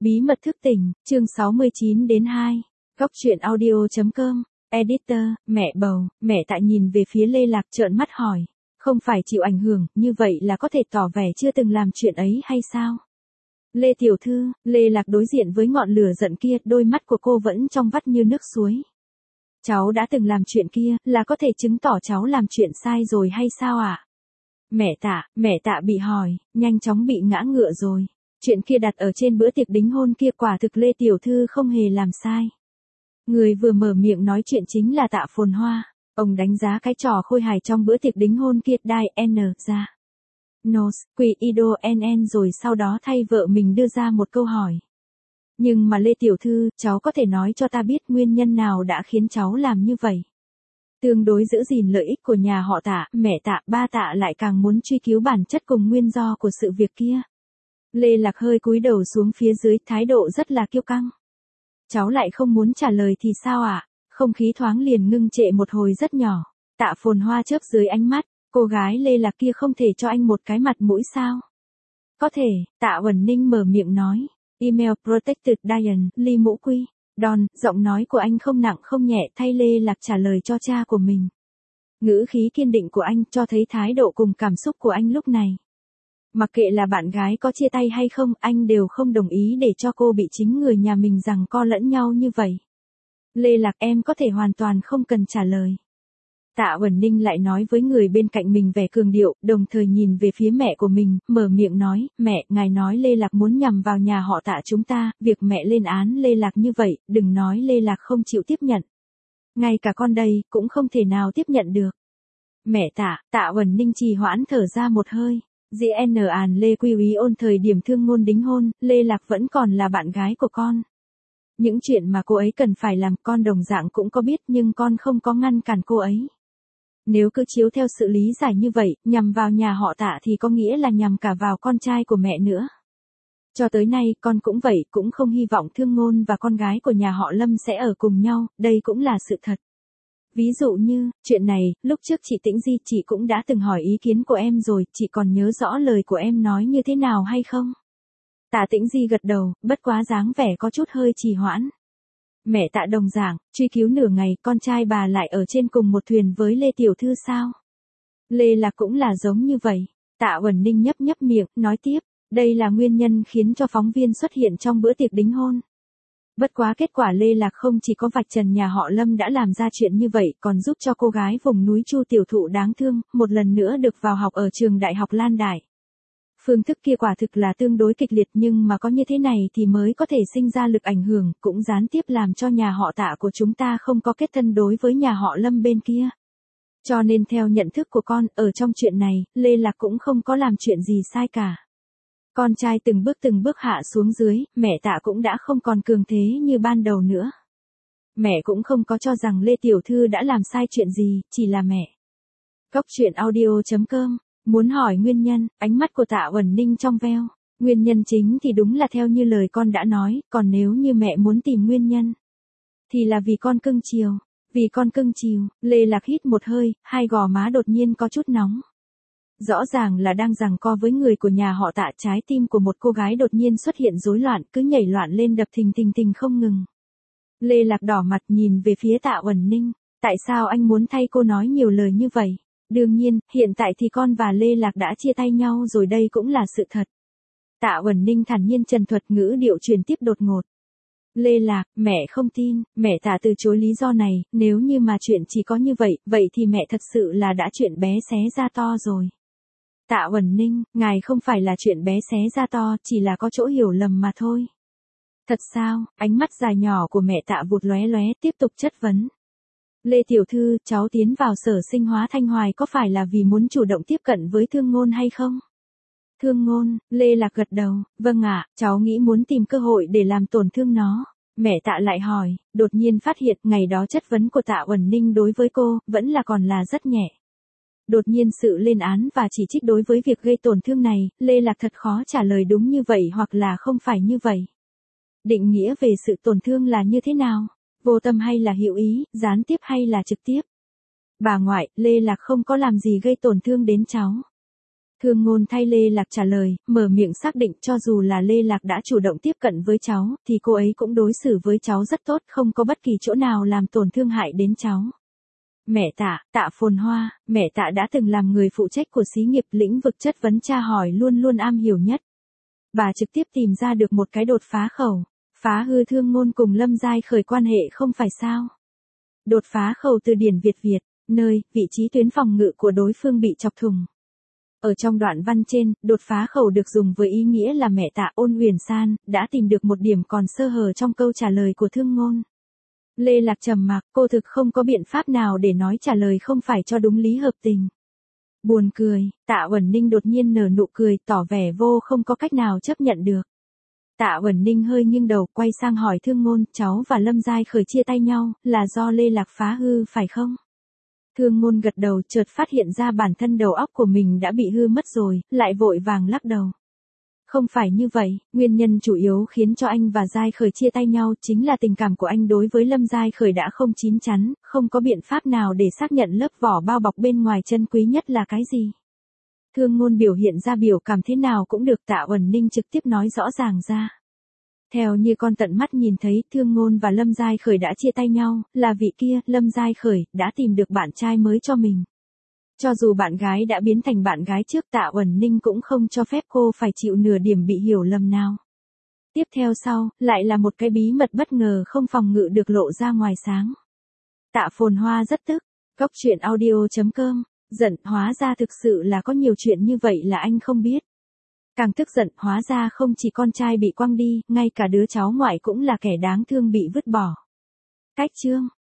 Bí mật thức tỉnh, chương 69 đến 2. Góc truyện audio.com. Editor, mẹ bầu, mẹ Tạ nhìn về phía Lê Lạc trợn mắt hỏi. Không phải chịu ảnh hưởng, như vậy là có thể tỏ vẻ chưa từng làm chuyện ấy hay sao? Lê tiểu thư, Lê Lạc đối diện với ngọn lửa giận kia, đôi mắt của cô vẫn trong vắt như nước suối. Cháu đã từng làm chuyện kia, là có thể chứng tỏ cháu làm chuyện sai rồi hay sao ạ? Mẹ Tạ bị hỏi, nhanh chóng bị ngã ngựa rồi. Chuyện kia đặt ở trên bữa tiệc đính hôn kia quả thực Lê tiểu thư không hề làm sai. Người vừa mở miệng nói chuyện chính là Tạ Phồn Hoa. Ông đánh giá cái trò khôi hài trong bữa tiệc đính hôn kia đai N ra. Nos, quỳ Ido NN rồi sau đó thay vợ mình đưa ra một câu hỏi. Nhưng mà Lê tiểu thư, cháu có thể nói cho ta biết nguyên nhân nào đã khiến cháu làm như vậy? Tương đối giữ gìn lợi ích của nhà họ Tạ, mẹ Tạ, ba Tạ lại càng muốn truy cứu bản chất cùng nguyên do của sự việc kia. Lê Lạc hơi cúi đầu xuống phía dưới, thái độ rất là kiêu căng. Cháu lại không muốn trả lời thì sao ạ? Không khí thoáng liền ngưng trệ một hồi rất nhỏ. Tạ Phồn Hoa chớp dưới ánh mắt, cô gái Lê Lạc kia không thể cho anh một cái mặt mũi sao? Có thể, Tạ Uẩn Ninh mở miệng nói. Email Protected Diane, Ly Mũ Quy. Don, giọng nói của anh không nặng không nhẹ thay Lê Lạc trả lời cho cha của mình. Ngữ khí kiên định của anh cho thấy thái độ cùng cảm xúc của anh lúc này. Mặc kệ là bạn gái có chia tay hay không, anh đều không đồng ý để cho cô bị chính người nhà mình giằng co lẫn nhau như vậy. Lê Lạc, em có thể hoàn toàn không cần trả lời. Tạ Uẩn Ninh lại nói với người bên cạnh mình vẻ cường điệu, đồng thời nhìn về phía mẹ của mình, mở miệng nói, mẹ, ngài nói Lê Lạc muốn nhằm vào nhà họ Tạ chúng ta, việc mẹ lên án Lê Lạc như vậy, đừng nói Lê Lạc không chịu tiếp nhận. Ngay cả con đây, cũng không thể nào tiếp nhận được. Mẹ Tạ Uẩn Ninh trì hoãn thở ra một hơi. GN An Lê Quy Úy ôn thời điểm thương ngôn đính hôn, Lê Lạc vẫn còn là bạn gái của con. Những chuyện mà cô ấy cần phải làm con đồng dạng cũng có biết nhưng con không có ngăn cản cô ấy. Nếu cứ chiếu theo sự lý giải như vậy, nhằm vào nhà họ Tạ thì có nghĩa là nhằm cả vào con trai của mẹ nữa. Cho tới nay con cũng vậy, cũng không hy vọng thương ngôn và con gái của nhà họ Lâm sẽ ở cùng nhau, đây cũng là sự thật. Ví dụ như, chuyện này, lúc trước chị Tĩnh Di chị cũng đã từng hỏi ý kiến của em rồi, chị còn nhớ rõ lời của em nói như thế nào hay không? Tạ Tĩnh Di gật đầu, bất quá dáng vẻ có chút hơi trì hoãn. Mẹ Tạ đồng dạng, truy cứu nửa ngày, con trai bà lại ở trên cùng một thuyền với Lê tiểu thư sao? Lê Lạc cũng là giống như vậy. Tạ Uẩn Ninh nhấp miệng, nói tiếp, đây là nguyên nhân khiến cho phóng viên xuất hiện trong bữa tiệc đính hôn. Bất quá kết quả Lê Lạc không chỉ có vạch trần nhà họ Lâm đã làm ra chuyện như vậy, còn giúp cho cô gái vùng núi Chu tiểu thụ đáng thương, một lần nữa được vào học ở trường đại học Lan Đại. Phương thức kia quả thực là tương đối kịch liệt nhưng mà có như thế này thì mới có thể sinh ra lực ảnh hưởng, cũng gián tiếp làm cho nhà họ Tạ của chúng ta không có kết thân đối với nhà họ Lâm bên kia. Cho nên theo nhận thức của con, ở trong chuyện này, Lê Lạc cũng không có làm chuyện gì sai cả. Con trai từng bước hạ xuống dưới, mẹ Tạ cũng đã không còn cường thế như ban đầu nữa. Mẹ cũng không có cho rằng Lê tiểu thư đã làm sai chuyện gì, chỉ là mẹ. Góc truyện audio.com. Muốn hỏi nguyên nhân, ánh mắt của Tạ Uẩn Ninh trong veo. Nguyên nhân chính thì đúng là theo như lời con đã nói, còn nếu như mẹ muốn tìm nguyên nhân, thì là vì con cưng chiều. Vì con cưng chiều, Lê Lạc hít một hơi, hai gò má đột nhiên có chút nóng. Rõ ràng là đang giằng co với người của nhà họ Tạ, trái tim của một cô gái đột nhiên xuất hiện rối loạn, cứ nhảy loạn lên đập thình không ngừng. Lê Lạc đỏ mặt nhìn về phía Tạ Uẩn Ninh, tại sao anh muốn thay cô nói nhiều lời như vậy? Đương nhiên, hiện tại thì con và Lê Lạc đã chia tay nhau rồi, đây cũng là sự thật. Tạ Uẩn Ninh thản nhiên trần thuật, ngữ điệu truyền tiếp đột ngột. Lê Lạc, mẹ không tin, mẹ Tạ từ chối lý do này, nếu như mà chuyện chỉ có như vậy, vậy thì mẹ thật sự là đã chuyện bé xé ra to rồi. Tạ Uẩn Ninh, ngài không phải là chuyện bé xé ra to, chỉ là có chỗ hiểu lầm mà thôi. Thật sao? Ánh mắt dài nhỏ của mẹ Tạ vụt lóe, tiếp tục chất vấn. Lê tiểu thư, cháu tiến vào Sở Sinh hóa Thanh Hoài có phải là vì muốn chủ động tiếp cận với Thương Ngôn hay không? Thương Ngôn, Lê Lạc gật đầu, vâng ạ, cháu nghĩ muốn tìm cơ hội để làm tổn thương nó. Mẹ Tạ lại hỏi, đột nhiên phát hiện ngày đó chất vấn của Tạ Uẩn Ninh đối với cô, vẫn là còn là rất nhẹ. Đột nhiên sự lên án và chỉ trích đối với việc gây tổn thương này, Lê Lạc thật khó trả lời đúng như vậy hoặc là không phải như vậy. Định nghĩa về sự tổn thương là như thế nào? Vô tâm hay là hữu ý, gián tiếp hay là trực tiếp? Bà ngoại, Lê Lạc không có làm gì gây tổn thương đến cháu. Thương Ngôn thay Lê Lạc trả lời, mở miệng xác định cho dù là Lê Lạc đã chủ động tiếp cận với cháu, thì cô ấy cũng đối xử với cháu rất tốt, không có bất kỳ chỗ nào làm tổn thương hại đến cháu. Mẹ Tạ, Tạ Phồn Hoa, mẹ Tạ đã từng làm người phụ trách của xí nghiệp, lĩnh vực chất vấn tra hỏi luôn luôn am hiểu nhất. Bà trực tiếp tìm ra được một cái đột phá khẩu, phá hư Thương Ngôn cùng Lâm Giai Khởi quan hệ không phải sao. Đột phá khẩu từ điển Việt, nơi, vị trí tuyến phòng ngự của đối phương bị chọc thủng. Ở trong đoạn văn trên, đột phá khẩu được dùng với ý nghĩa là mẹ Tạ Ôn Huyền San đã tìm được một điểm còn sơ hở trong câu trả lời của Thương Ngôn. Lê Lạc trầm mặc, cô thực không có biện pháp nào để nói trả lời không phải cho đúng lý hợp tình. Buồn cười, Tạ Uẩn Ninh đột nhiên nở nụ cười, tỏ vẻ vô không có cách nào chấp nhận được. Tạ Uẩn Ninh hơi nghiêng đầu, quay sang hỏi Thương Ngôn, cháu và Lâm Giai Khởi chia tay nhau, là do Lê Lạc phá hư phải không? Thương Ngôn gật đầu, chợt phát hiện ra bản thân đầu óc của mình đã bị hư mất rồi, lại vội vàng lắc đầu. Không phải như vậy, nguyên nhân chủ yếu khiến cho anh và Giai Khởi chia tay nhau chính là tình cảm của anh đối với Lâm Giai Khởi đã không chín chắn, không có biện pháp nào để xác nhận lớp vỏ bao bọc bên ngoài chân quý nhất là cái gì. Thương Ngôn biểu hiện ra biểu cảm thế nào cũng được, Tạ Uẩn Ninh trực tiếp nói rõ ràng ra. Theo như con tận mắt nhìn thấy, Thương Ngôn và Lâm Giai Khởi đã chia tay nhau, là vị kia, Lâm Giai Khởi, đã tìm được bạn trai mới cho mình. Cho dù bạn gái đã biến thành bạn gái trước, Tạ Uẩn Ninh cũng không cho phép cô phải chịu nửa điểm bị hiểu lầm nào. Tiếp theo sau, lại là một cái bí mật bất ngờ không phòng ngự được lộ ra ngoài sáng. Tạ Phồn Hoa rất tức, Cóc Truyện Audio.com, giận, hóa ra thực sự là có nhiều chuyện như vậy là anh không biết. Càng tức giận, hóa ra không chỉ con trai bị quăng đi, ngay cả đứa cháu ngoại cũng là kẻ đáng thương bị vứt bỏ. Cách chương